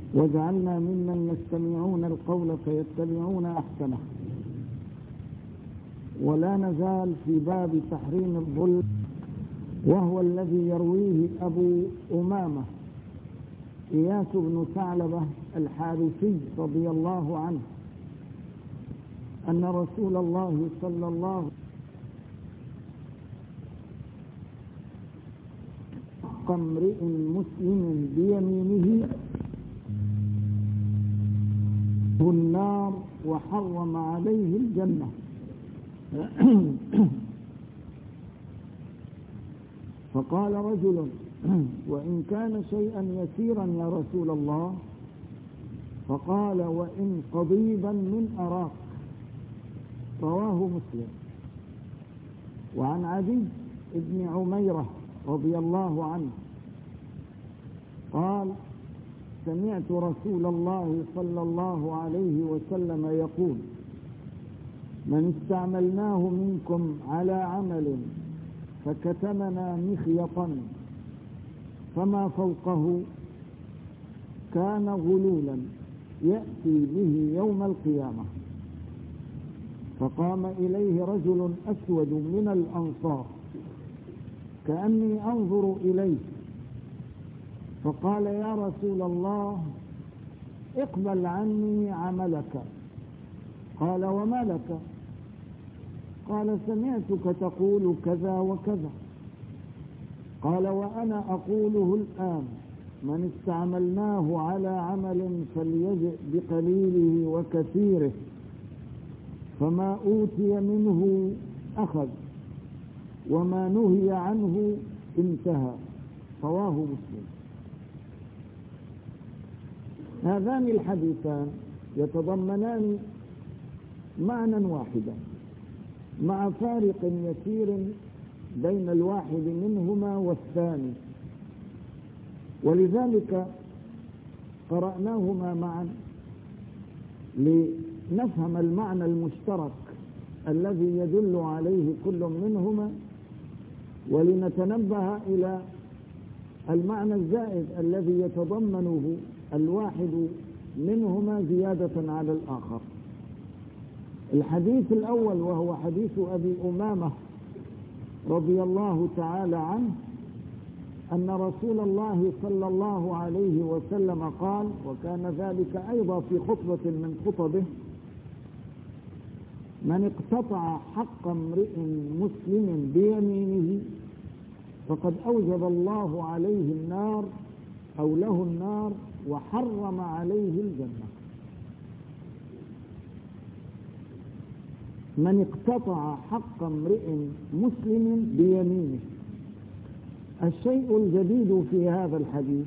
واجعلنا ممن يستمعون القول فيتبعون أحسنه. ولا نزال في باب تحريم الظلم، وهو الذي يرويه أبو أمامة إياس بن ثعلبة الحارثي رضي الله عنه أن رسول الله صلى الله عليه وسلم حق امرئ مسلم بيمينه النار وحرم عليه الجنة. فقال رجل: وإن كان شيئا يسيرا يا رسول الله؟ فقال: وإن قضيبا من أراك. رواه مسلم. وعن عدي بن عميرة رضي الله عنه قال: سمعت رسول الله صلى الله عليه وسلم يقول: من استعملناه منكم على عمل فكتمنا مخيطا فما فوقه كان غلولا يأتي به يوم القيامة. فقام إليه رجل أسود من الأنصار كأني أنظر إليه، فقال: يا رسول الله، اقبل عني عملك. قال: وما لك؟ قال: سمعتك تقول كذا وكذا. قال: وأنا أقوله الآن: من استعملناه على عمل فليجئ بقليله وكثيره، فما أوتي منه أخذ، وما نهي عنه انتهى. رواه مسلم. هذان الحديثان يتضمنان معنى واحدا مع فارق يسير بين الواحد منهما والثاني، ولذلك قرأناهما معا لنفهم المعنى المشترك الذي يدل عليه كل منهما، ولنتنبه إلى المعنى الزائد الذي يتضمنه الواحد منهما زيادة على الآخر. الحديث الأول وهو حديث أبي أمامة رضي الله تعالى عنه أن رسول الله صلى الله عليه وسلم قال، وكان ذلك أيضا في خطبة من خطبه: من اقتطع حق امرئ مسلم بيمينه فقد أوجب الله عليه النار أو له النار وحرم عليه الجنة. من اقتطع حق امرئ مسلم بيمينه. الشيء الجديد في هذا الحديث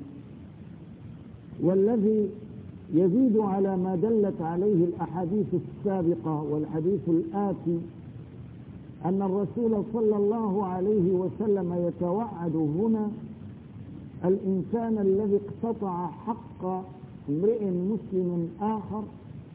والذي يزيد على ما دلت عليه الأحاديث السابقة والحديث الآتي أن الرسول صلى الله عليه وسلم يتوعد هنا الإنسان الذي اقتطع حق امرئ مسلم آخر،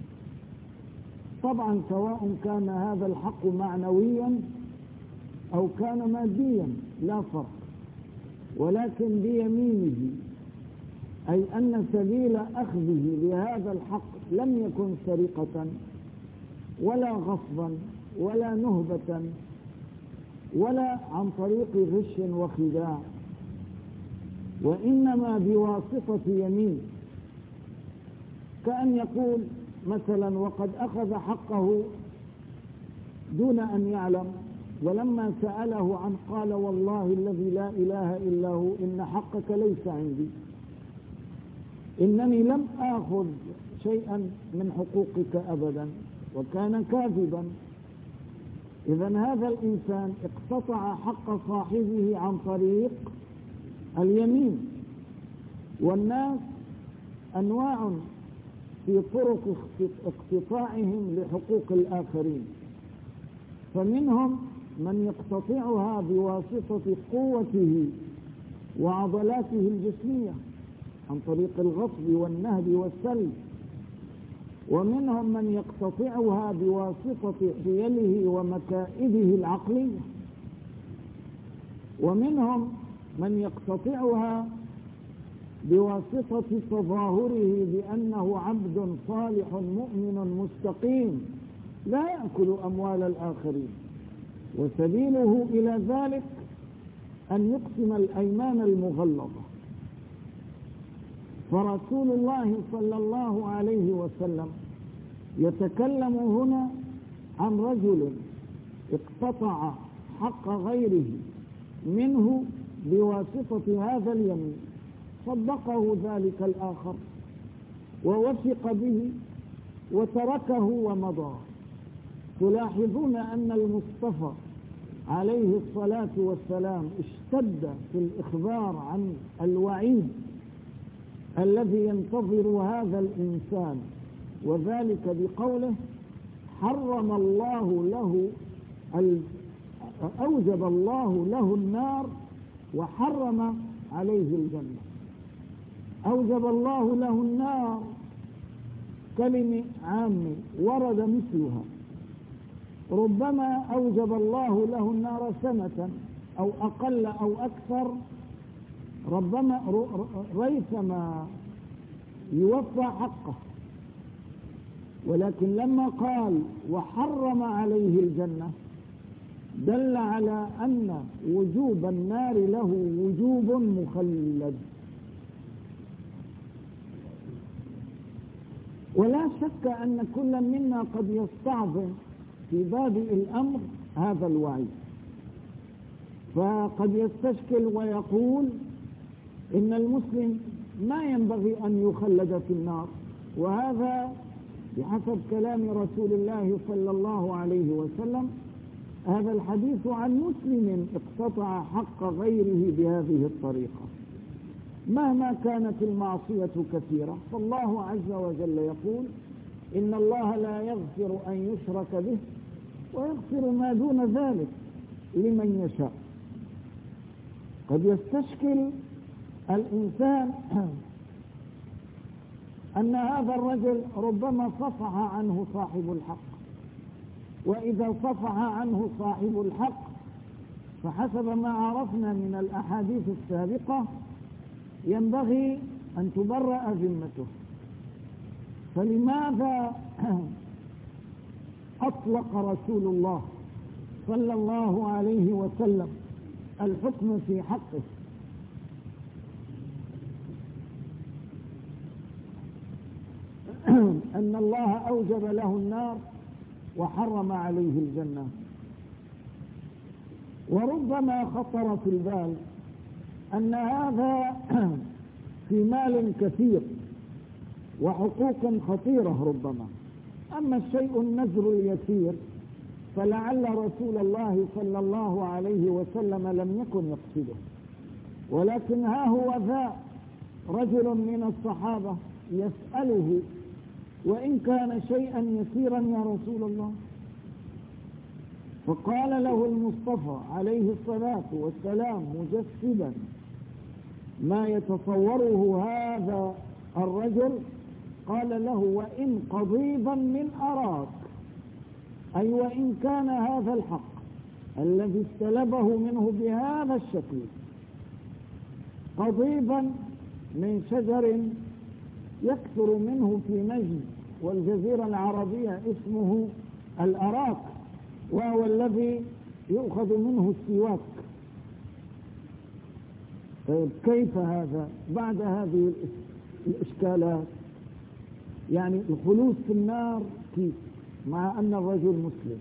طبعا سواء كان هذا الحق معنويا أو كان ماديا لا فرق، ولكن بيمينه، أي أن سبيل أخذه لهذا الحق لم يكن سرقة ولا غصبا ولا نهبة ولا عن طريق غش وخداع، وإنما بواسطة يمين. كأن يقول مثلا: وقد أخذ حقه دون أن يعلم، ولما سأله عن قال: والله الذي لا إله إلا هو إن حقك ليس عندي، إنني لم آخذ شيئا من حقوقك أبدا، وكان كاذبا. إذن هذا الإنسان اقتطع حق صاحبه عن طريق اليمين. والناس أنواع في طرق اقتطاعهم لحقوق الآخرين، فمنهم من يقتطعها بواسطة قوته وعضلاته الجسمية عن طريق الغصب والنهب والسلب، ومنهم من يقتطعها بواسطة حيله ومكائده العقلية، ومنهم من يقتطعها بواسطة تظاهره بأنه عبد صالح مؤمن مستقيم لا يأكل أموال الآخرين، وسبيله إلى ذلك أن يقسم الأيمان المغلظة. فرسول الله صلى الله عليه وسلم يتكلم هنا عن رجل اقتطع حق غيره منه بواسطة هذا اليمين، صدقه ذلك الآخر ووثق به وتركه ومضى. تلاحظون أن المصطفى عليه الصلاة والسلام اشتد في الإخبار عن الوعيد الذي ينتظر هذا الإنسان، وذلك بقوله حرم الله له أوجب الله له النار وحرم عليه الجنة. أوجب الله له النار كلمة عامة ورد مثلها، ربما أوجب الله له النار سنة أو أقل أو أكثر، ربما ريثما يوفى حقه. ولكن لما قال وحرم عليه الجنة دل على أن وجوب النار له وجوب مخلد. ولا شك أن كل منا قد يستعظم في بادئ الأمر هذا الوعي، فقد يستشكل ويقول إن المسلم ما ينبغي أن يخلد في النار، وهذا بحسب كلام رسول الله صلى الله عليه وسلم هذا الحديث عن مسلم اقتطع حق غيره بهذه الطريقة. مهما كانت المعصية كثيرة فالله عز وجل يقول إن الله لا يغفر أن يشرك به ويغفر ما دون ذلك لمن يشاء. قد يستشكل الإنسان أن هذا الرجل ربما صفح عنه صاحب الحق، وإذا صفح عنه صاحب الحق فحسب ما عرفنا من الأحاديث السابقة ينبغي أن تبرأ ذمته. فلماذا أطلق رسول الله صلى الله عليه وسلم الحكم في حقه؟ أن الله أوجب له النار وحرم عليه الجنة. وربما خطر في البال أن هذا في مال كثير وحقوق خطيرة ربما، أما الشيء النزر اليسير فلعل رسول الله صلى الله عليه وسلم لم يكن يقصده، ولكن ها هو ذا رجل من الصحابة يسأله وإن كان شيئا يسيرا يا رسول الله، فقال له المصطفى عليه الصلاة والسلام مجسدا ما يتصوره هذا الرجل، قال له وإن قضيبا من أراك، أي وإن كان هذا الحق الذي استلبه منه بهذا الشكل قضيبا من شجر يكثر منه في نجد والجزيرة العربية اسمه الأراك، وهو الذي يؤخذ منه السواك. طيب كيف هذا بعد هذه الإشكالات؟ يعني الخلود في النار كيف مع أن الرجل مسلم؟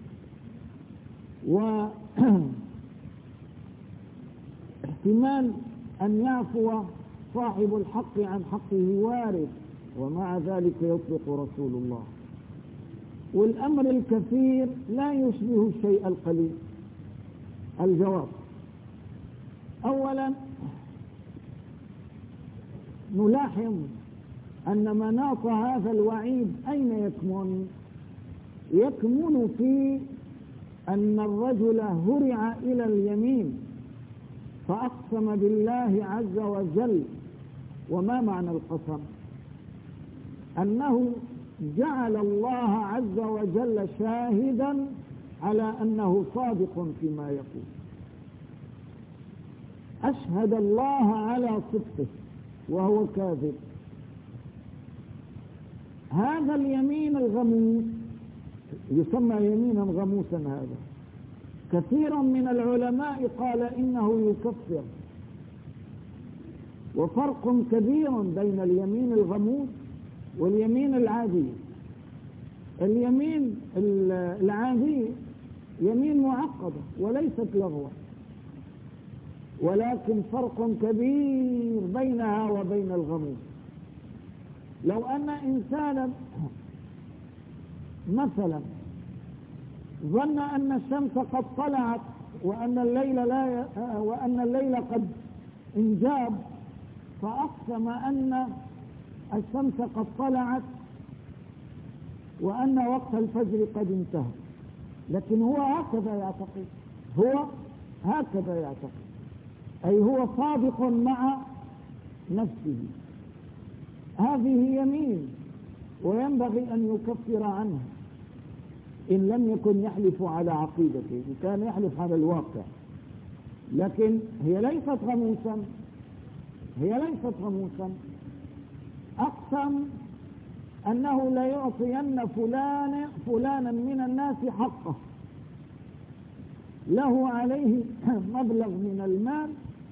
واحتمال أن يعفو صاحب الحق عن حقه وارد، ومع ذلك يطلق رسول الله. والأمر الكثير لا يشبه الشيء القليل. الجواب: أولا نلاحظ أن مناط هذا الوعيد أين يكمن؟ يكمن في أن الرجل هرع إلى اليمين فأقسم بالله عز وجل. وما معنى القسم؟ أنه جعل الله عز وجل شاهدا على أنه صادق فيما يقول، أشهد الله على صدقه وهو كاذب. هذا اليمين الغموس يسمى يمينا غموسا. هذا كثير من العلماء قال إنه يكفر، وفرق كبير بين اليمين الغموس واليمين العادي. اليمين العادي يمين معقدة وليست لغوا، ولكن فرق كبير بينها وبين الغموس. لو أن إنسانا مثلا ظن أن الشمس قد طلعت وأن الليل قد انجاب، فأقسم أن الشمس قد طلعت وأن وقت الفجر قد انتهى، لكن هو هكذا يعتقد، أي هو صادق مع نفسه. هذه يمين وينبغي أن يكفر عنها إن لم يكن يحلف على عقيدته، إن كان يحلف على الواقع. لكن هي ليست غموسا. أقسم أنه لا يعطين فلانا من الناس حقه، له عليه مبلغ من المال،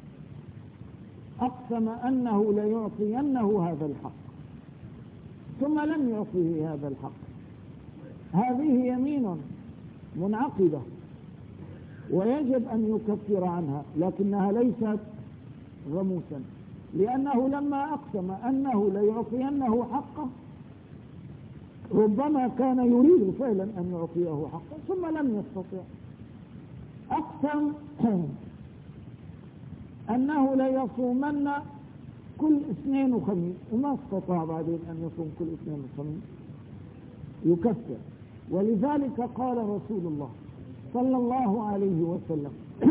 أقسم أنه لا يعطينه هذا الحق ثم لم يعطيه هذا الحق. هذه يمين منعقدة ويجب أن يكفر عنها، لكنها ليست غموسا، لأنه لما أقسم أنه لا يعطينه حقه ربما كان يريد فعلا أن يعطيه حقه ثم لم يستطع. أقسم أنه لا يصومن كل اثنين وخميس وما استطاع بعدين أن يصوم كل اثنين وخميس، يكفر. ولذلك قال رسول الله صلى الله عليه وسلم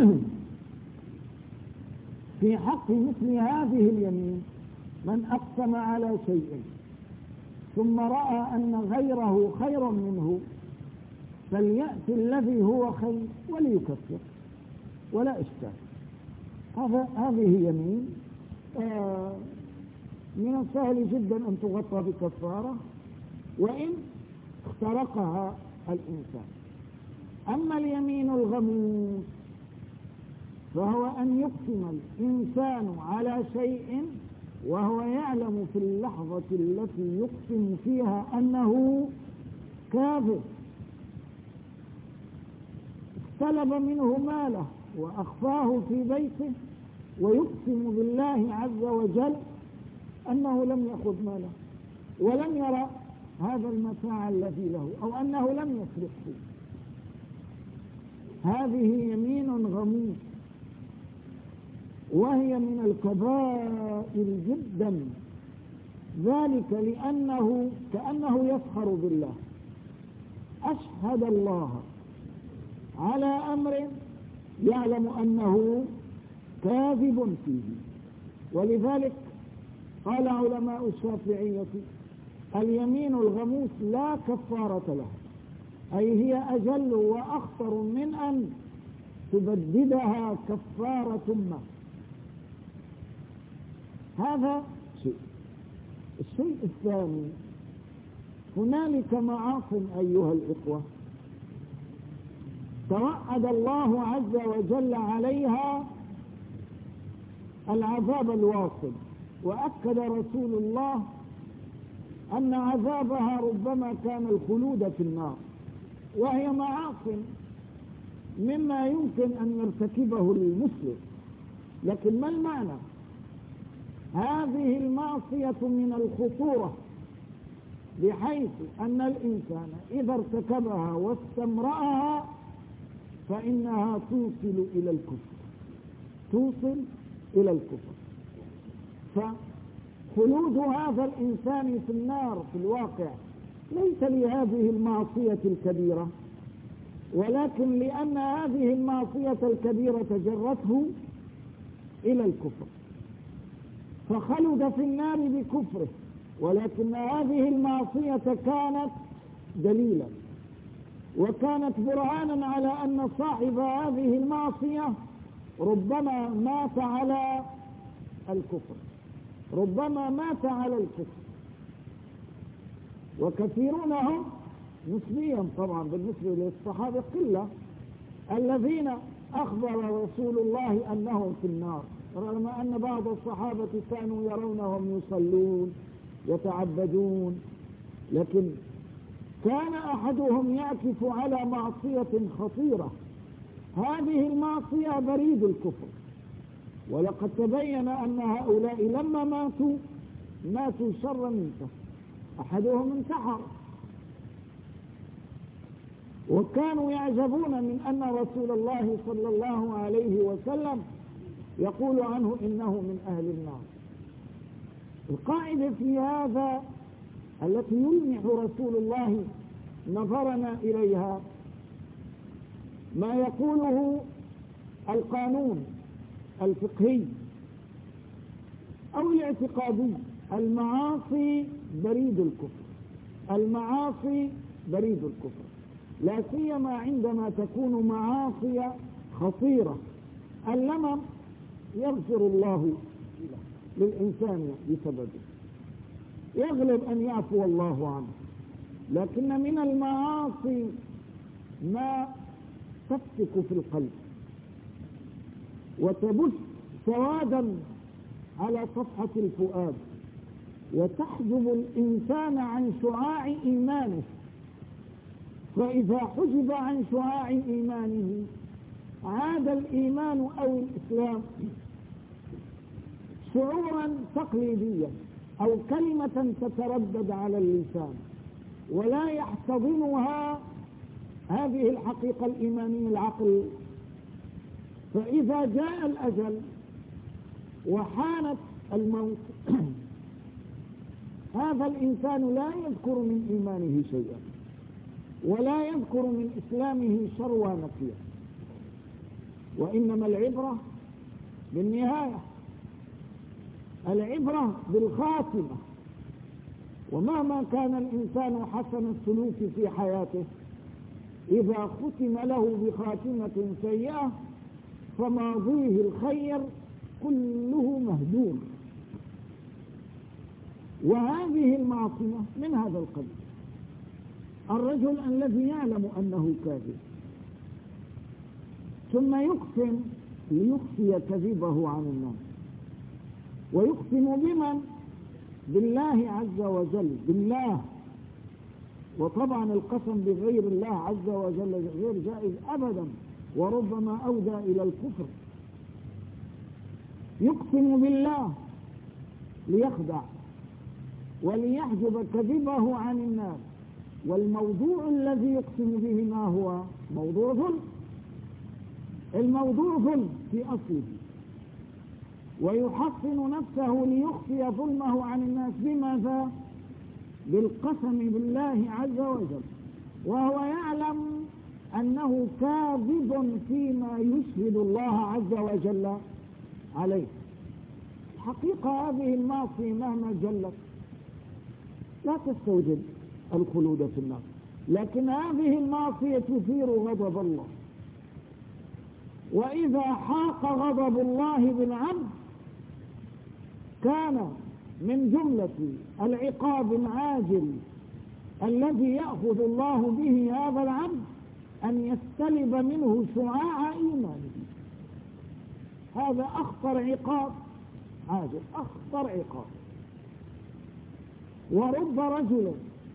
في حق مثل هذه اليمين: من أقسم على شيء ثم رأى أن غيره خير منه فليأتي الذي هو خير وليكفر ولا إشكال. هذه يمين من السهل جدا أن تغطى بكفارة وإن اخترقها الإنسان. أما اليمين الغموس فهو أن يقسم الإنسان على شيء وهو يعلم في اللحظة التي يقسم فيها أنه كاذب، طلب منه ماله وأخفاه في بيته ويقسم بالله عز وجل أنه لم يأخذ ماله ولم يرى هذا المتاع الذي له أو أنه لم يسرقه. هذه يمين غموس وهي من الكبائر جدا، ذلك لأنه كأنه يفخر بالله، أشهد الله على أمر يعلم أنه كاذب فيه. ولذلك قال علماء الشافعية: اليمين الغموس لا كفارة له، أي هي أجل وأخطر من أن تبددها كفارة ما. هذا شيء. الشيء الثاني: هنالك معاصٍ أيها الإخوة توعد الله عز وجل عليها العذاب الواصب، وأكد رسول الله أن عذابها ربما كان الخلود في النار، وهي معاصٍ مما يمكن أن يرتكبه المسلم. لكن ما المعنى؟ هذه المعصية من الخطورة بحيث أن الإنسان إذا ارتكبها واستمرأها فإنها توصل إلى الكفر. فخلود هذا الإنسان في النار في الواقع ليس لهذه المعصية الكبيرة، ولكن لأن هذه المعصية الكبيرة جرته إلى الكفر فخلد في النار بكفره، ولكن هذه المعصية كانت دليلا وكانت برهانا على أن صاحب هذه المعصية ربما مات على الكفر. ربما مات على الكفر، وكثيرون هم نسبيا طبعا بالنسبة للصحابة قلة الذين أخبر رسول الله أنهم في النار، رغم أن بعض الصحابة كانوا يرونهم يصلون يتعبدون، لكن كان أحدهم يعكف على معصية خطيرة، هذه المعصية بريد الكفر. ولقد تبين أن هؤلاء لما ماتوا شرا منه، أحدهم انتحر، وكانوا يعجبون من أن رسول الله صلى الله عليه وسلم يقول عنه إنه من أهل النار. القاعدة في هذا التي يلمح رسول الله نظرنا إليها ما يقوله القانون الفقهي أو الاعتقادي: المعاصي بريد الكفر، المعاصي بريد الكفر، لا سيما عندما تكون معاصي خطيرة. اللمم يغفر الله للإنسان بسببه، يغلب أن يعفو الله عنه، لكن من المعاصي ما تفتك في القلب وتبث سوادا على صفحة الفؤاد، وتحجب الإنسان عن شعاع إيمانه، فإذا حجب عن شعاع إيمانه عاد الإيمان أو الإسلام شعورا تقليديا أو كلمة تتردد على اللسان، ولا يحتضنها هذه الحقيقة الإيمانية العقل. فإذا جاء الأجل وحانت الموت هذا الإنسان لا يذكر من إيمانه شيئا، ولا يذكر من إسلامه شروى نفيه، وإنما العبرة بالنهاية، العبرة بالخاتمة. ومهما كان الإنسان حسن السلوك في حياته، إذا ختم له بخاتمة سيئة فماضيه الخير كله مهدوم. وهذه المعصية من هذا القبيل: الرجل الذي يعلم أنه كاذب ثم يقسم ليخفي كذبه عن الناس، ويقسم بمن؟ بالله عز وجل، بالله. وطبعا القسم بغير الله عز وجل غير جائز أبدا، وربما أودى إلى الكفر. يقسم بالله ليخدع وليحجب كذبه عن الناس، والموضوع الذي يقسم به ما هو؟ موضوع ظلم. الموضوع ظلم في أصله، ويحصن نفسه ليخفي ظلمه عن الناس بماذا؟ بالقسم بالله عز وجل، وهو يعلم أنه كاذب فيما يشهد الله عز وجل عليه. حقيقة هذه المعصية مهما جلت لا تستوجب الخلود في النار، لكن هذه المعصية تثير غضب الله، وإذا حاق غضب الله بالعبد كان من جملة العقاب العاجل الذي يأخذ الله به هذا العبد أن يستلب منه شعاع إيمانه. هذا أخطر عقاب عاجل، أخطر عقاب. ورب رجل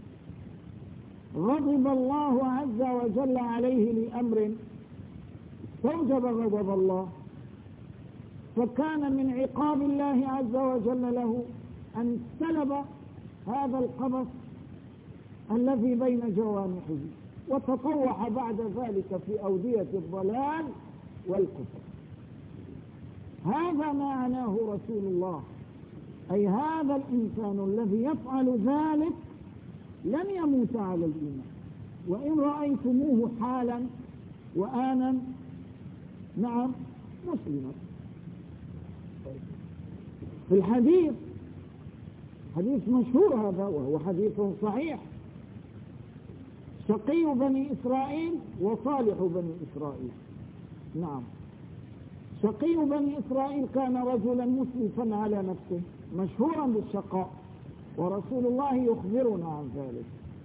غضب الله عز وجل عليه لأمر استوجب غضب الله، فكان من عقاب الله عز وجل له أن سلب هذا القبض الذي بين جوانحه، وتطوح بعد ذلك في أودية الضلال والكفر. هذا ما عناه رسول الله، أي هذا الإنسان الذي يفعل ذلك لن يموت على الإيمان، وإن رأيتموه حالا وآنا نعم مسلما. في الحديث، حديث مشهور هذا وهو حديث صحيح: شقي بني إسرائيل وصالح بني إسرائيل. نعم، شقي بني إسرائيل كان رجلا مسرفا على نفسه مشهورا بالشقاء، ورسول الله يخبرنا عن ذلك.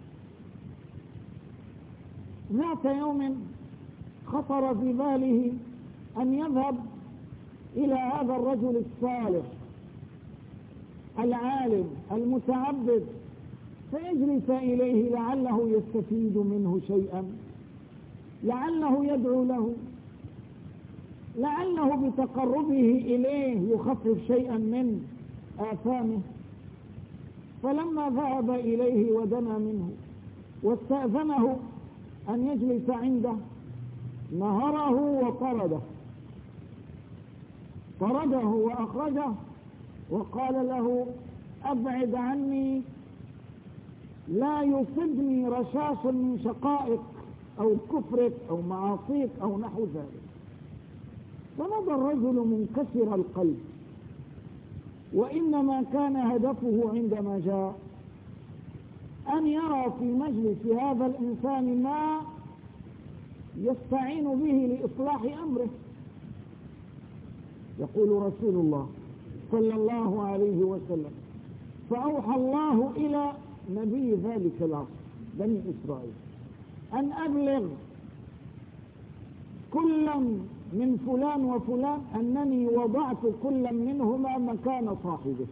ذات يوم خطر في باله أن يذهب إلى هذا الرجل الصالح العالم المتعبد فيجلس إليه لعله يستفيد منه شيئا، لعله يدعو له، لعله بتقربه إليه يخفف شيئا من آثامه. فلما ذهب إليه ودنا منه واستأذنه أن يجلس عنده نهره وطرده، طرده وأخرجه وقال له: أبعد عني، لا يصبني رشاش من شقائك أو كفرك أو معاصيك أو نحو ذلك. فمضى الرجل منكسر القلب، وإنما كان هدفه عندما جاء أن يرى في مجلس هذا الإنسان ما يستعين به لإصلاح أمره. يقول رسول الله صلى الله عليه وسلم: فأوحى الله إلى نبي ذلك العصر بني إسرائيل أن أبلغ كلا من فلان وفلان أنني وضعت كل منهما مكان صاحبه.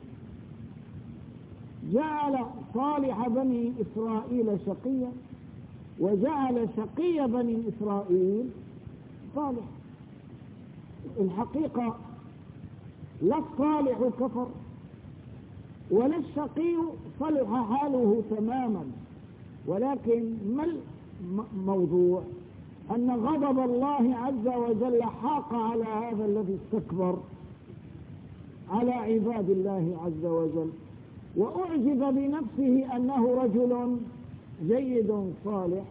جعل صالح بني إسرائيل شقيا، وجعل شقي بني إسرائيل صالح. الحقيقة لا الصالح كفر ولا الشقي صلح حاله تماما، ولكن ما الموضوع؟ أن غضب الله عز وجل حاق على هذا الذي استكبر على عباد الله عز وجل، وأعجب بنفسه أنه رجل جيد صالح،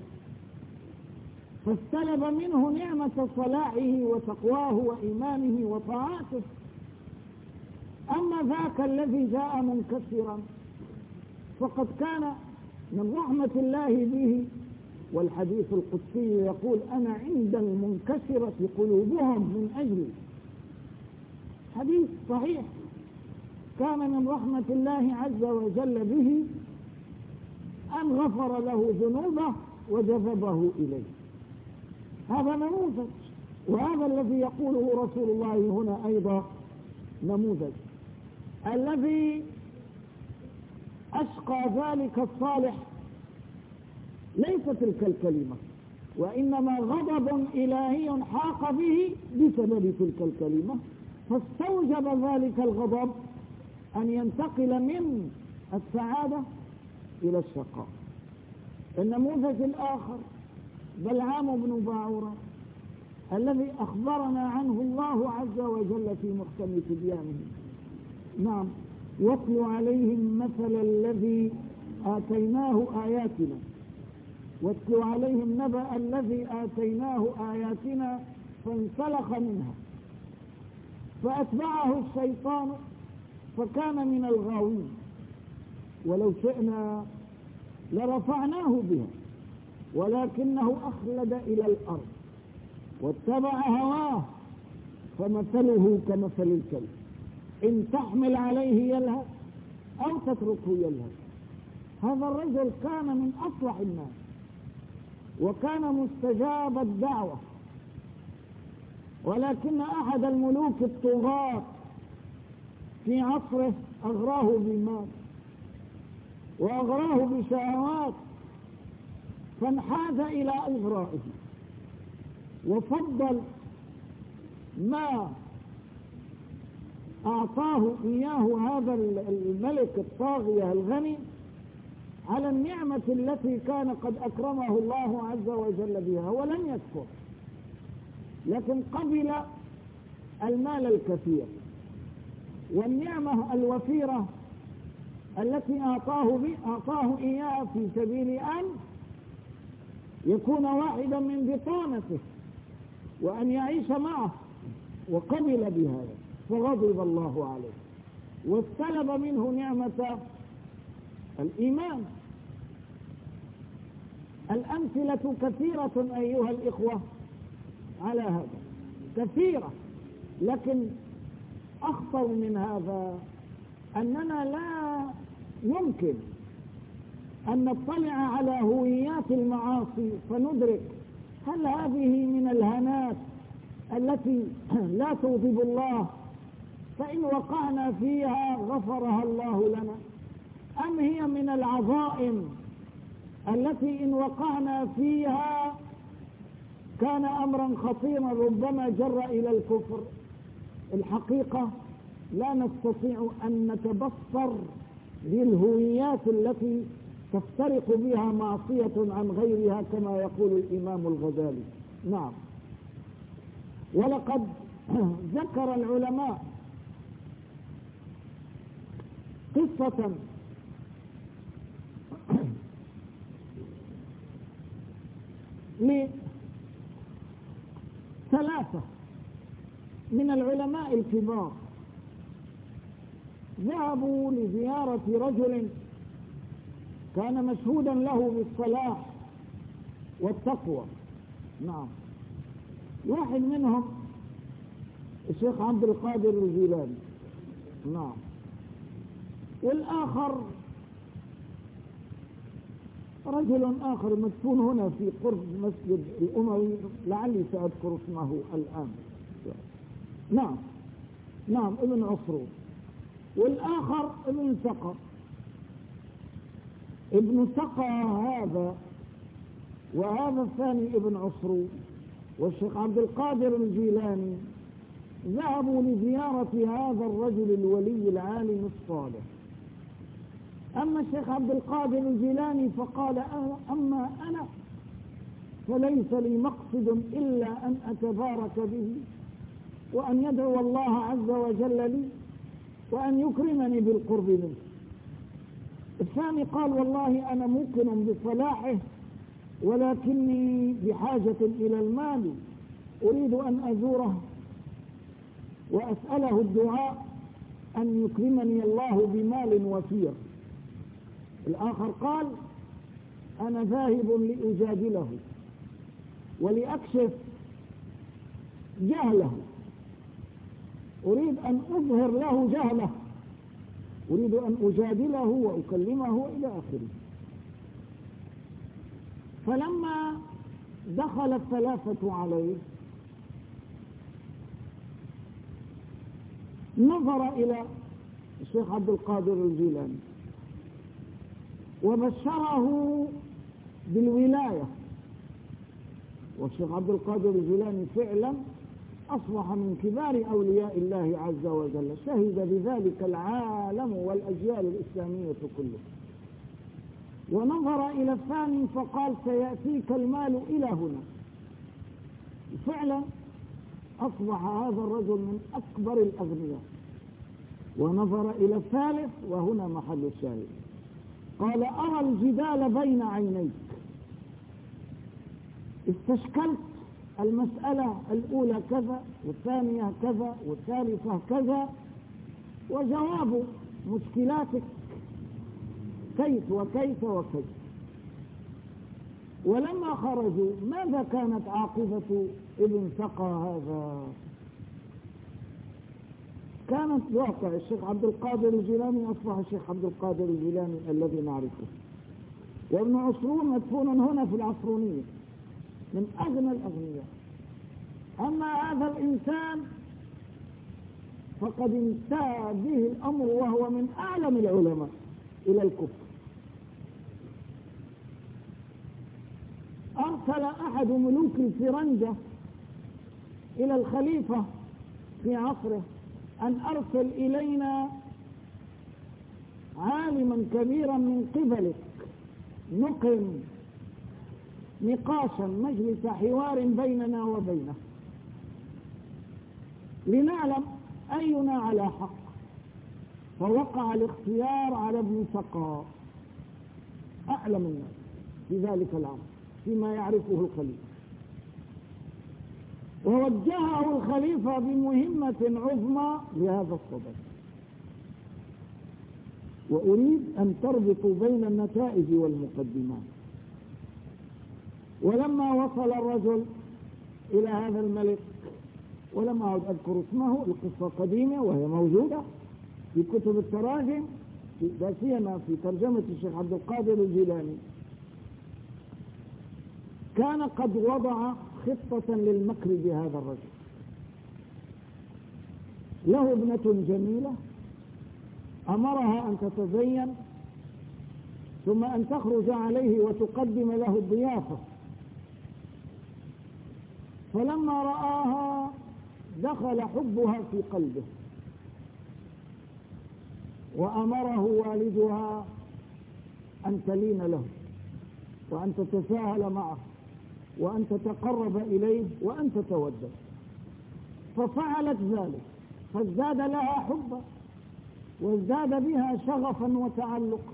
فاستلب منه نعمة صلاحه وتقواه وإيمانه وطاعته. أما ذاك الذي جاء منكسرا فقد كان من رحمة الله به، والحديث القدسي يقول: أنا عند المنكسرة قلوبهم من أجلي. حديث صحيح. كان من رحمة الله عز وجل به أن غفر له ذنوبه وجذبه إليه. هذا نموذج، وهذا الذي يقوله رسول الله هنا أيضا نموذج. الذي أشقى ذلك الصالح ليس تلك الكلمة، وإنما غضب إلهي حاق به بسبب تلك الكلمة، فاستوجب ذلك الغضب أن ينتقل من السعادة إلى الشقاء. النموذج الآخر بلعام بن باعورة الذي أخبرنا عنه الله عز وجل في محكم تبيانه. نعم: واتل عليهم مثل الذي آتيناه آياتنا، واتل عليهم نبأ الذي آتيناه آياتنا فانسلخ منها فأتبعه الشيطان فكان من الغاوين، ولو شئنا لرفعناه بها ولكنه أخلد إلى الأرض واتبع هواه فمثله كمثل الكلب إن تحمل عليه يلهث أو تتركه يلهث. هذا الرجل كان من أصلح الناس، وكان مستجاب الدعوة، ولكن أحد الملوك الطغاة في عصره أغراه بالمال وأغراه بشهوات، فانحاز إلى إغرائه وفضل ما أعطاه إياه هذا الملك الطاغية الغني على النعمة التي كان قد أكرمه الله عز وجل بها، ولم يكفر، لكن قبل المال الكثير والنعمة الوفيرة التي أعطاه إياها في سبيل أن يكون واحدا من بطانته وأن يعيش معه، وقبل بهذا فغضب الله عليه واستلب منه نعمة الإيمان. الأمثلة كثيرة أيها الإخوة على هذا، كثيرة. لكن أخطر من هذا أننا لا يمكن أن نطلع على هويات المعاصي فندرك هل هذه من الهنات التي لا تغضب الله فإن وقعنا فيها غفرها الله لنا، أم هي من العظائم التي إن وقعنا فيها كان أمرا خطيرا ربما جر إلى الكفر. الحقيقة لا نستطيع أن نتبصر بالهويات التي تفترق بها معصية عن غيرها كما يقول الإمام الغزالي. نعم، ولقد ذكر العلماء قصة لثلاثة من العلماء الكبار ذهبوا لزيارة رجل كان مشهودا له بالصلاح والتقوى. نعم، واحد منهم الشيخ عبد القادر الجيلاني، نعم، والآخر رجل آخر مدفون هنا في قرب مسجد الأموي، لعلي سأذكر اسمه الآن. نعم ابن عصرو، والآخر ابن سقى. ابن سقى هذا وهذا الثاني ابن عصرو والشيخ عبد القادر الجيلاني ذهبوا لزيارة هذا الرجل الولي العالم الصالح. أما الشيخ عبد القادر الجيلاني فقال أما أنا فليس لي مقصد إلا أن أتبارك به وأن يدعو الله عز وجل لي وأن يكرمني بالقرب منه. الثاني قال والله أنا موقن بصلاحه ولكني بحاجة إلى المال، أريد أن أزوره وأسأله الدعاء أن يكرمني الله بمال وفير. الآخر قال أنا ذاهب لأجادله ولأكشف جهله، أريد أن أظهر له جهله، أريد أن أجادله وأكلمه إلى آخره. فلما دخل الثلاثة عليه نظر إلى الشيخ عبد القادر الجيلاني وبشره بالولاية، والشيخ عبد القادر الجيلاني فعلا أصبح من كبار أولياء الله عز وجل، شهد بذلك العالم والأجيال الإسلامية كلها. ونظر إلى الثاني فقال سيأتيك المال إلى هنا. فعلا أصبح هذا الرجل من أكبر الأغنياء. ونظر إلى الثالث وهنا محل الشاهد، قال أرى الجدال بين عينيك، استشكلت المسألة الأولى كذا والثانية كذا والثالثة كذا، وجواب مشكلاتك كيف وكيف وكيف. ولما خرجوا ماذا كانت عاقبة ابن سقى هذا؟ كانت واقع الشيخ عبد القادر الجيلاني أصبح الشيخ عبد القادر الجيلاني الذي نعرفه، وابن عصرون مدفون هنا في العصرونية من أغنى الأغنياء. أما هذا الإنسان فقد انتهى به الأمر وهو من أعلم العلماء إلى الكفر. أرسل أحد ملوك الفرنجة إلى الخليفة في عصره أن أرسل إلينا عالما كبيرا من قبلك نقم نقاشا مجلس حوار بيننا وبينه لنعلم أينا على حق. فوقع الاختيار على ابن سقى أعلم الناس في ذلك العصر فيما يعرفه الخليفة، ووجهه الخليفة بمهمة عظمى لهذا الصدد، وأريد أن تربطوا بين النتائج والمقدمات. ولما وصل الرجل إلى هذا الملك ولم أعد أذكر اسمه. القصة قديمة وهي موجودة في كتب التراجم، لا سيما في ترجمة الشيخ عبد القادر الجيلاني. كان قد وضع خطة للمكر بهذا الرجل. له ابنة جميلة أمرها أن تتزين ثم أن تخرج عليه وتقدم له الضيافة، فلما رآها دخل حبها في قلبه، وأمره والدها أن تلين له وأن تتساهل معه وأن تتقرب إليه وأن تتودد، ففعلت ذلك، فازداد لها حبا وازداد بها شغفا وتعلقا،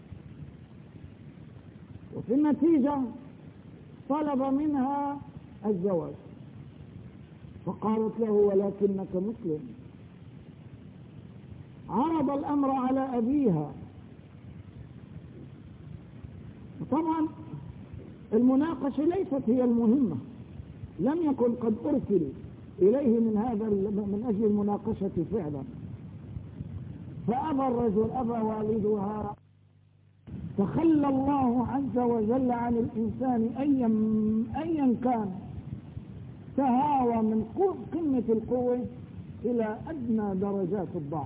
وفي النتيجة طلب منها الزواج، فقالت له ولكنك مسلم. عرض الأمر على أبيها. طبعا المناقشة ليست هي المهمة، لم يكن قد أرسل إليه من أجل المناقشة فعلا، فأبى الرجل، أبى والدها. تخلى الله عز وجل عن الإنسان أيا كان، تهاوى من قمة القوة إلى أدنى درجات الضعف.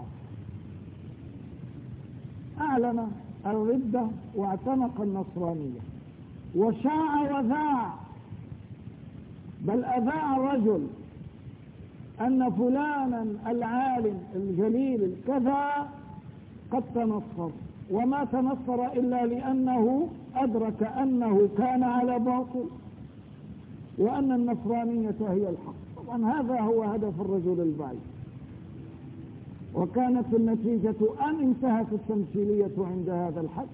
أعلن الردة واعتنق النصرانية، وشاع وذاع، بل أذاع الرجل أن فلانا العالم الجليل الكذا قد تنصر، وما تنصر إلا لأنه أدرك أنه كان على باطل وأن النصرانية هي الحق. طبعا هذا هو هدف الرجل البعيد، وكانت النتيجة أن انتهت التمثيلية عند هذا الحد،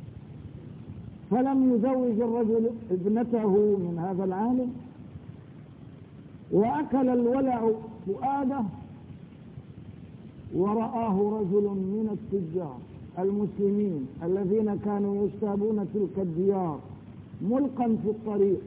فلم يزوج الرجل ابنته من هذا العالم، وأكل الولع فؤاده، ورآه رجل من التجار المسلمين الذين كانوا يجتابون تلك الديار ملقا في الطريق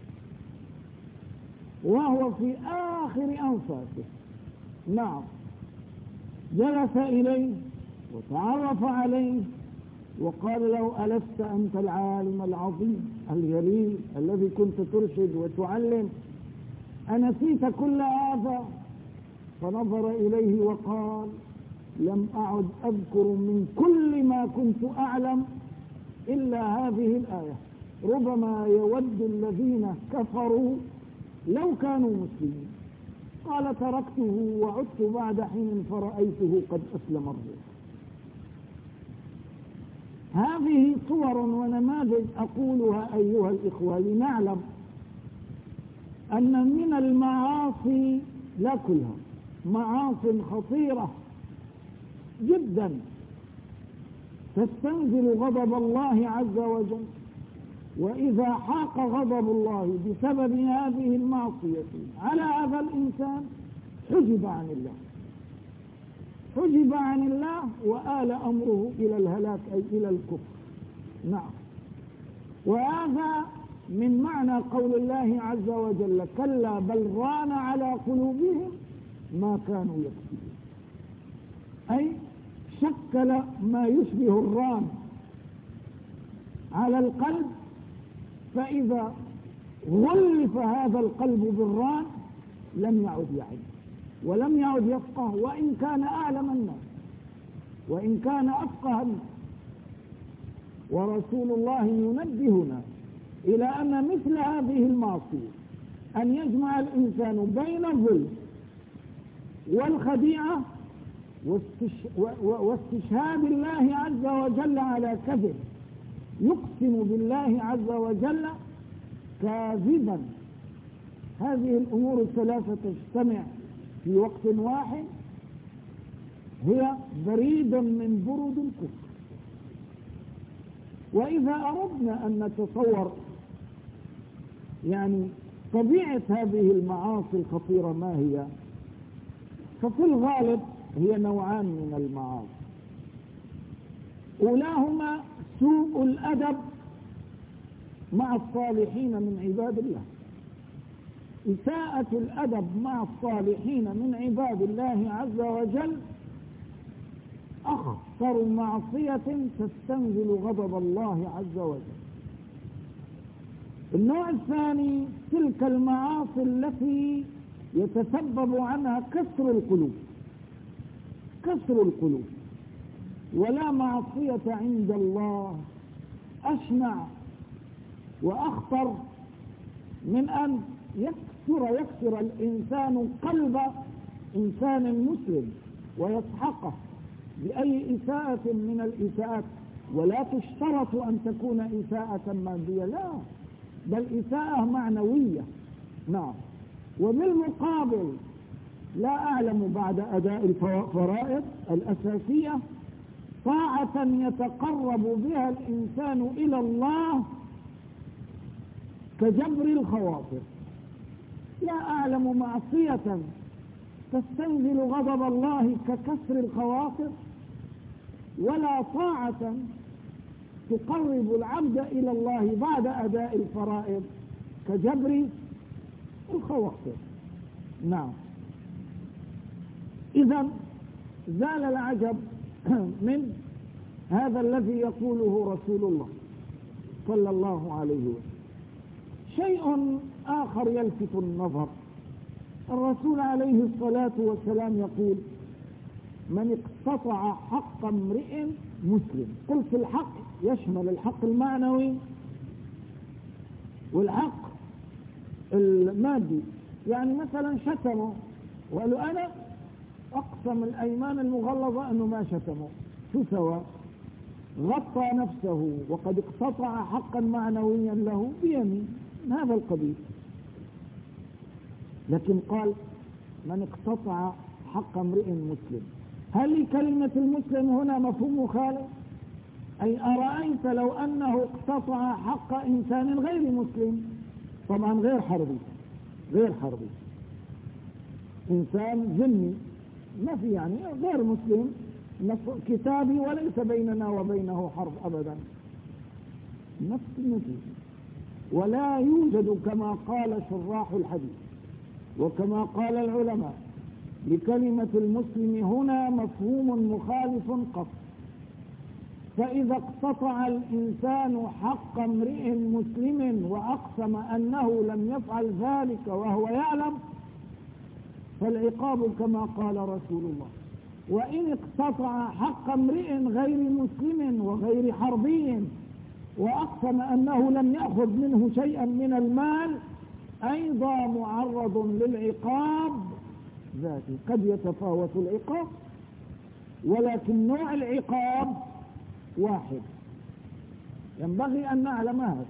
وهو في آخر أنفاسه. نعم، جلس إليه وتعرف عليه وقال له ألست أنت العالم العظيم الجليل الذي كنت ترشد وتعلم؟ أنسيت كل هذا؟ فنظر إليه وقال لم أعد أذكر من كل ما كنت أعلم إلا هذه الآية، ربما يود الذين كفروا لو كانوا مسلمين. قال تركته وعدت بعد حين فرأيته قد أسلم الروح. هذه صور ونماذج أقولها أيها الإخوة لنعلم أن من المعاصي، لا كلها، معاصي خطيرة جدا تستنزل غضب الله عز وجل، وإذا حاق غضب الله بسبب هذه المعصية على هذا الإنسان حجب عن الله، حجب عن الله وآل أمره إلى الهلاك أي إلى الكفر. نعم، وهذا من معنى قول الله عز وجل كلا بل ران على قلوبهم ما كانوا يكسبون، أي شكل ما يشبه الران على القلب، فإذا غلف هذا القلب بالران لم يعد يعي ولم يعد يفقه، وإن كان أعلم الناس وإن كان أفقه الناس. ورسول الله ينبهنا إلى أن مثل هذه المعصية أن يجمع الإنسان بين الظلم والخديعة واستشهاد الله عز وجل على كذب، يقسم بالله عز وجل كاذبا. هذه الأمور الثلاثة تجتمع في وقت واحد، هي بريد من برد الكفر. وإذا أردنا أن نتصور يعني طبيعة هذه المعاصي الخطيرة ما هي، ففي الغالب هي نوعان من المعاصي. أولاهما سوء الأدب مع الصالحين من عباد الله، إساءة الأدب مع الصالحين من عباد الله عز وجل أخطر معصية تستنزل غضب الله عز وجل. النوع الثاني تلك المعاصي التي يتسبب عنها كسر القلوب. ولا معصية عند الله أشنع وأخطر من أن يكسر الإنسان قلب إنسان مسلم ويسحقه بأي إساءة من الإساءات. ولا تشترط أن تكون إساءة مادية، لا، بل إساءة معنوية. نعم. وبالمقابل لا أعلم بعد أداء الفرائض الأساسية طاعة يتقرب بها الإنسان إلى الله كجبر الخواطر. لا أعلم معصية تستنزل غضب الله ككسر الخواطر، ولا طاعة تقرب العبد إلى الله بعد أداء الفرائض كجبر الخواطر. نعم. إذا زال العجب من هذا الذي يقوله رسول الله صلى الله عليه وسلم. شيء آخر يلفت النظر، الرسول عليه الصلاة والسلام يقول: من اقتطع حق امرئ مسلم. قلت الحق يشمل الحق المعنوي والحق المادي. يعني مثلا شتمه وقالوا أنا أقسم الأيمان المغلظة أنه ما شتمه، شو سوى؟ غطى نفسه وقد اقتطع حقا معنويا له بيمين، هذا القبيل. لكن قال: من اقتطع حق امرئ مسلم. هل كلمة المسلم هنا مفهوم مخالف؟ أي أرأيت لو أنه اقتطع حق إنسان غير مسلم، طبعا غير حربي، إنسان ذمي، ما في يعني غير مسلم، كتابي وليس بيننا وبينه حرب أبدا، نفس النتيجة. ولا يوجد كما قال شراح الحديث وكما قال العلماء لكلمة المسلم هنا مفهوم مخالف قط. فإذا اقتطع الإنسان حق امرئ مسلم وأقسم أنه لم يفعل ذلك وهو يعلم فالعقاب كما قال رسول الله. وإن اقتطع حق امرئ غير مسلم وغير حربي وأقسم أنه لم يأخذ منه شيئا من المال أيضا معرض للعقاب ذاته. قد يتفاوت العقاب ولكن نوع العقاب واحد، ينبغي أن نعلم هذا.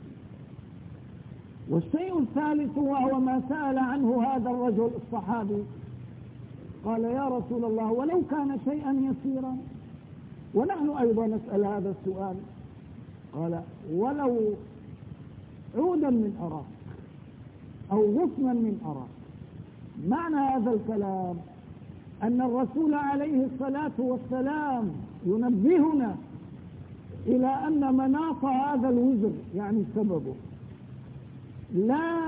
والشيء الثالث وهو ما سأل عنه هذا الرجل الصحابي، قال: يا رسول الله ولو كان شيئا يسيرا. ونحن أيضا نسأل هذا السؤال. قال: ولو عودا من أراك أو غصنا من أراك. معنى هذا الكلام أن الرسول عليه الصلاة والسلام ينبهنا إلى أن مناط هذا الوزر يعني سببه لا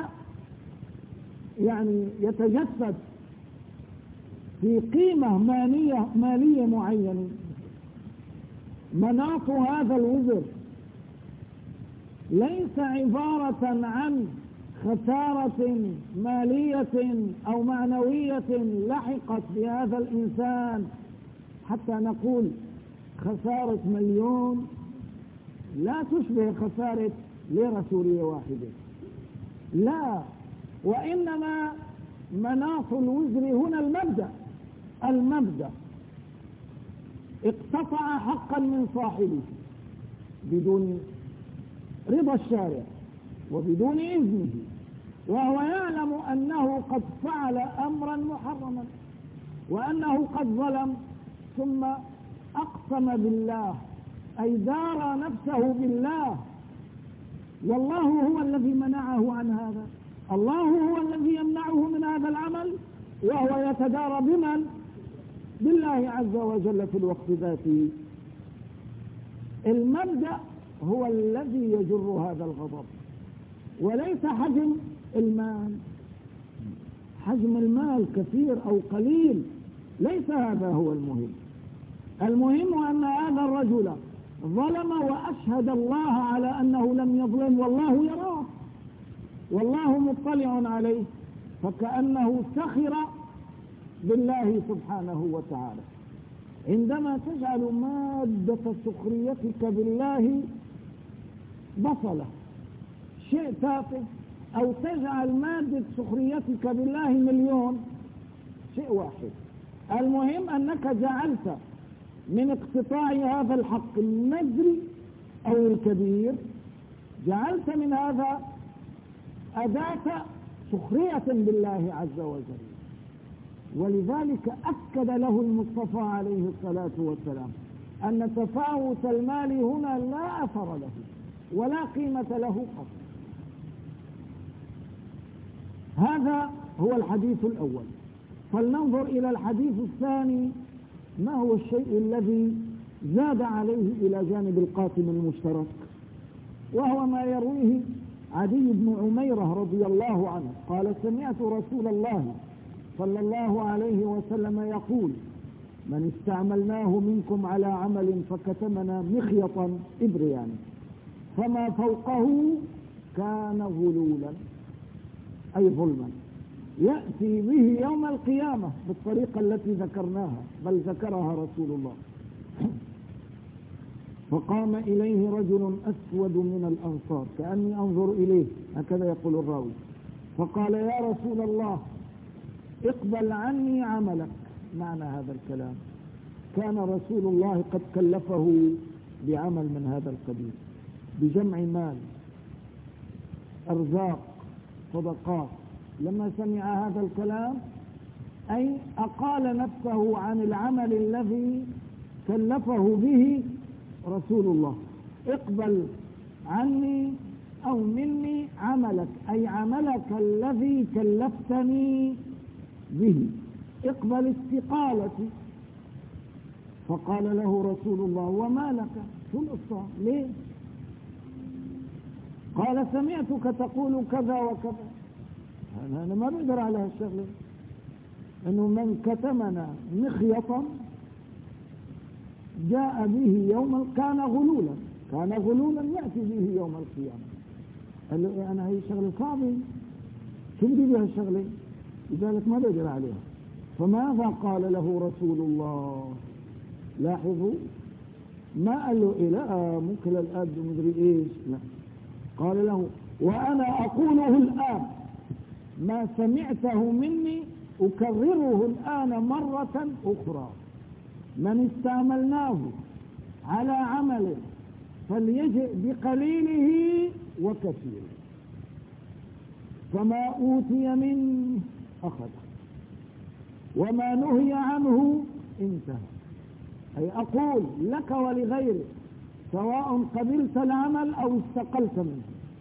يعني يتجسد في قيمة مالية معينة. مناط هذا الوزر ليس عبارة عن خسارة مالية أو معنوية لحقت بهذا الإنسان حتى نقول خسارة 1,000,000 لا تشبه خسارة ليرة سورية واحدة، لا. وإنما مناط الوزر هنا المبدأ اقتطع حقا من صاحبه بدون رضا الشارع وبدون إذنه، وهو يعلم أنه قد فعل أمرا محرما وأنه قد ظلم، ثم أقسم بالله أي دار نفسه بالله، والله هو الذي منعه عن هذا، الله هو الذي يمنعه من هذا العمل، وهو يتدارى بمن؟ بالله عز وجل في الوقت ذاته. المبدأ هو الذي يجر هذا الغضب وليس حجم المال. حجم المال كثير أو قليل، ليس هذا هو المهم. المهم أن هذا الرجل ظلم وأشهد الله على أنه لم يظلم، والله يراه والله مطلع عليه، فكأنه سخر بالله سبحانه وتعالى. عندما تجعل مادة سخريتك بالله بصلة، شيء تافه، أو تجعل مادة سخريتك بالله مليون، شيء واحد. المهم أنك جعلت من اقتطاع هذا الحق النزل أو الكبير، جعلت من هذا أداة سخرية بالله عز وجل. ولذلك أكد له المصطفى عليه الصلاة والسلام أن تفاوت المال هنا لا أثر له ولا قيمة له قط. هذا هو الحديث الأول. فلننظر إلى الحديث الثاني، ما هو الشيء الذي زاد عليه إلى جانب القاسم المشترك، وهو ما يرويه عدي بن عميرة رضي الله عنه قال: سمعت رسول الله صلى الله عليه وسلم يقول: من استعملناه منكم على عمل فكتمنا مخيطا إبريا فما فوقه كان غلولا، أي ظلما، يأتي به يوم القيامة بالطريقة التي ذكرناها، بل ذكرها رسول الله. فقام إليه رجل أسود من الأنصار كأني أنظر إليه، هكذا يقول الراوي، فقال: يا رسول الله اقبل عني عملك. معنى هذا الكلام كان رسول الله قد كلفه بعمل من هذا القبيل، بجمع مال، أرزاق، صدقات. لما سمع هذا الكلام أي أقال نفسه عن العمل الذي كلفه به رسول الله. اقبل عني أو مني عملك، أي عملك الذي كلفتني به، اقبل استقالتي. فقال له رسول الله: وما لك؟ شو القصة؟ ليه؟ قال: سمعتك تقول كذا وكذا. أنا ما بقدر على هالشغلة، إنه من كتمنا مخيطا جاء به يوم كان غلولا يأتي به يوم القيامة. قال له: إيه أنا هي شغلة صعبة، شو بدي بها الشغلة؟ لذلك ما بقدر عليها. فماذا قال له رسول الله؟ لاحظوا، ما قال له إيه لا ممكن الآب مدري إيش، لا، قال له: وأنا أقوله الآن، ما سمعته مني أكرره الآن مرة أخرى. من استعملناه على عمل فليجئ بقليله وكثيره، فما أوتي منه أخذ، وما نهي عنه انتهى. أي أقول لك ولغيرك سواء قبلت العمل أو استقلت منه،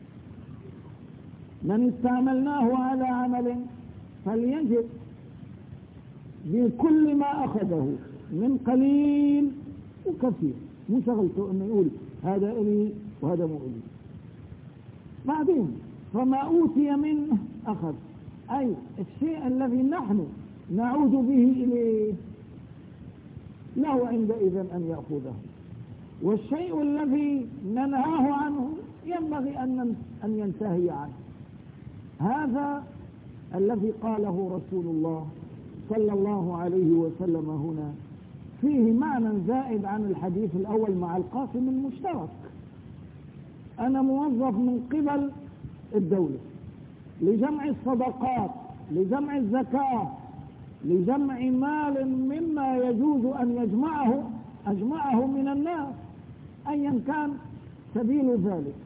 من استعملناه على عمل فليجئ بكل ما أخذه من قليل وكثير، مو شغلته انه يقول هذا إلي وهذا مو إلي. بعدين فما أوتي منه أخذ، أي الشيء الذي نحن نعود به إليه له عندئذ أن يأخذه، والشيء الذي ننهاه عنه ينبغي أن ينتهي عنه. هذا الذي قاله رسول الله صلى الله عليه وسلم هنا فيه معنى زائد عن الحديث الأول مع القاسم المشترك. أنا موظف من قبل الدولة لجمع الصدقات، لجمع الزكاة، لجمع مال مما يجوز أن أجمعه من الناس أيا كان سبيل ذلك.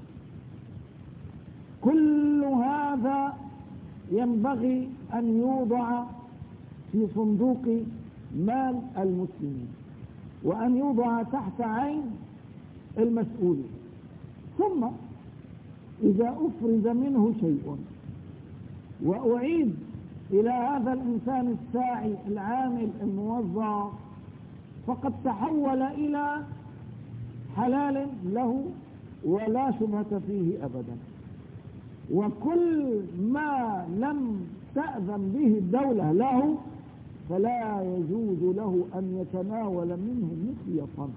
كل هذا ينبغي أن يوضع في صندوق مال المسلمين وأن يوضع تحت عين المسؤولين. ثم إذا أفرز منه شيء وأعيد إلى هذا الإنسان الساعي العامل الموظف، فقد تحول إلى حلال له ولا شبهة فيه أبدا. وكل ما لم تستأذن به الدولة له فلا يجوز له أن يتناول منه مخيطا.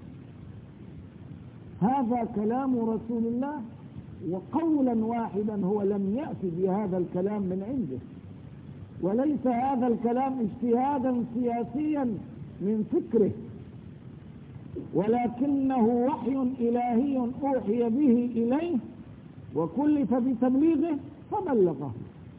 هذا كلام رسول الله، وقولا واحدا هو لم يأتي بهذا الكلام من عنده، وليس هذا الكلام اجتهادا سياسيا من فكره، ولكنه وحي إلهي أوحي به إليه وكلف بتبليغه فبلغه.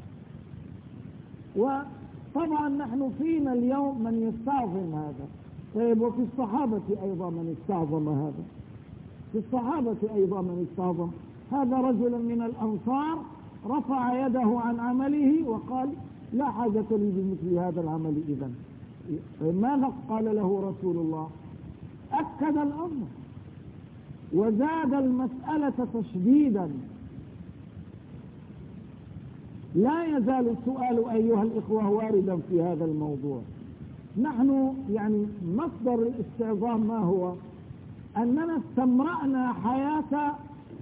وطبعا نحن فينا اليوم من يستعظم هذا. طيب وفي الصحابة أيضا من استعظم هذا، في الصحابة أيضا من استعظم هذا. رجل من الأنصار رفع يده عن عمله وقال لا حاجة لي بمثل هذا العمل. إذن ماذا قال له رسول الله؟ أكد الأمر وزاد المسألة تشديدا. لا يزال السؤال أيها الإخوة واردا في هذا الموضوع. نحن يعني مصدر الاستعظام ما هو؟ أننا استمرأنا حياة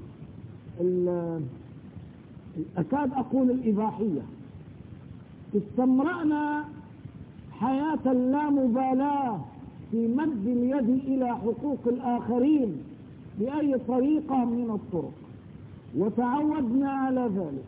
أكاد أقول الإباحية، استمرأنا حياة اللامبالاة في مد اليد إلى حقوق الآخرين بأي طريقة من الطرق، وتعودنا على ذلك.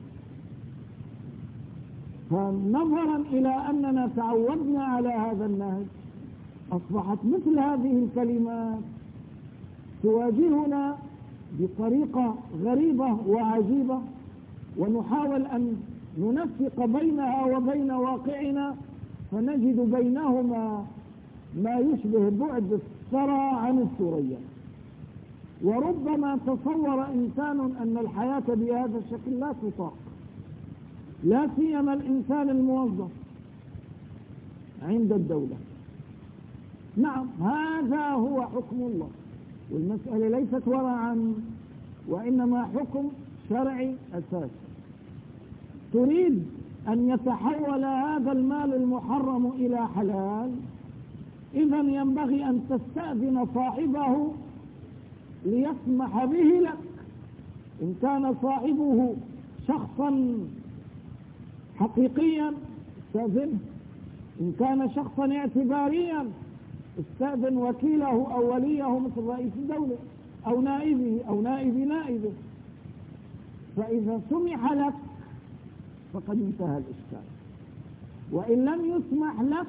فنظرا إلى أننا تعودنا على هذا النهج أصبحت مثل هذه الكلمات تواجهنا بطريقة غريبة وعجيبة، ونحاول أن ننسق بينها وبين واقعنا فنجد بينهما ما يشبه بعد الثرى عن الثريا. وربما تصور إنسان أن الحياة بهذا الشكل لا تطاق، لا سيما الإنسان الموظف عند الدولة. نعم هذا هو حكم الله، والمسألة ليست ورعا وإنما حكم شرعي أساسي. تريد أن يتحول هذا المال المحرم إلى حلال، إذن ينبغي أن تستأذن صاحبه ليسمح به لك. إن كان صاحبه شخصا حقيقيا استأذنه، إن كان شخصا اعتباريا استأذن وكيله أو وليه مثل رئيس الدولة أو نائبه أو نائب نائبه. فإذا سمح لك فقد انتهى الإشكال، وإن لم يسمح لك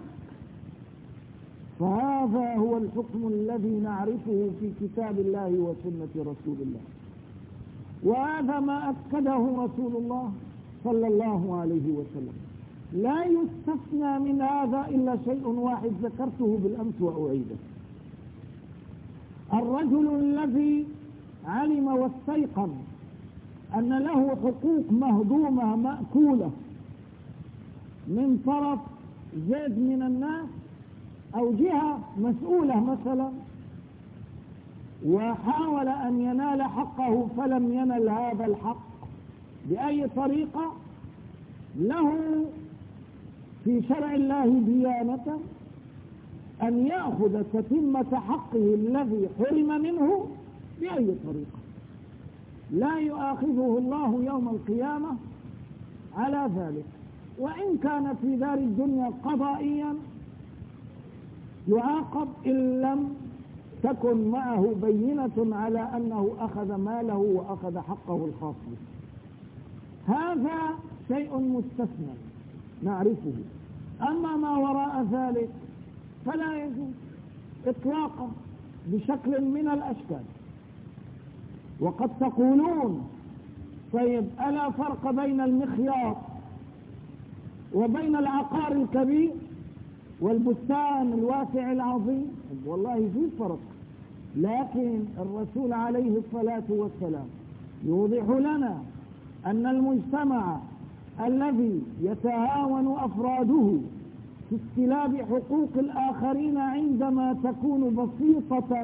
فهذا هو الحكم الذي نعرفه في كتاب الله وسنة رسول الله، وهذا ما أكده رسول الله صلى الله عليه وسلم. لا يستثنى من هذا إلا شيء واحد ذكرته بالأمس وأعيده. الرجل الذي علم واستيقن أن له حقوق مهضومة مأكولة من طرف زيد من الناس أو جهة مسؤولة مثلا، وحاول أن ينال حقه فلم ينل هذا الحق بأي طريقة، له في شرع الله ديانة أن يأخذ تتمة حقه الذي حرم منه بأي طريقة. لا يؤاخذه الله يوم القيامة على ذلك، وإن كان في دار الدنيا قضائيا يعاقب إن لم تكن معه بينة على أنه أخذ ماله وأخذ حقه الخاص به. هذا شيء مستثنى نعرفه. أما ما وراء ذلك فلا يجوز إطلاقا بشكل من الأشكال. وقد تقولون طيب ألا فرق بين المخياط وبين العقار الكبير والبستان الواسع العظيم؟ والله في فرق، لكن الرسول عليه الصلاة والسلام يوضح لنا أن المجتمع الذي يتهاون أفراده في استلاب حقوق الآخرين عندما تكون بسيطة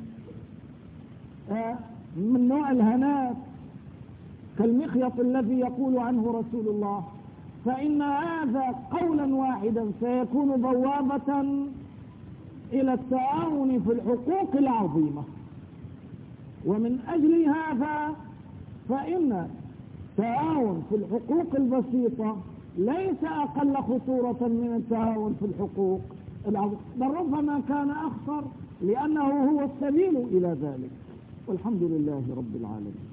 من نوع الهنات كالمخيط الذي يقول عنه رسول الله، فإن هذا قولا واحدا سيكون بوابة إلى التعاون في الحقوق العظيمة. ومن أجل هذا فإن التعاون في الحقوق البسيطة ليس أقل خطورة من التهاون في الحقوق، بل ربما كان أخطر، لأنه هو السبيل إلى ذلك. والحمد لله رب العالمين.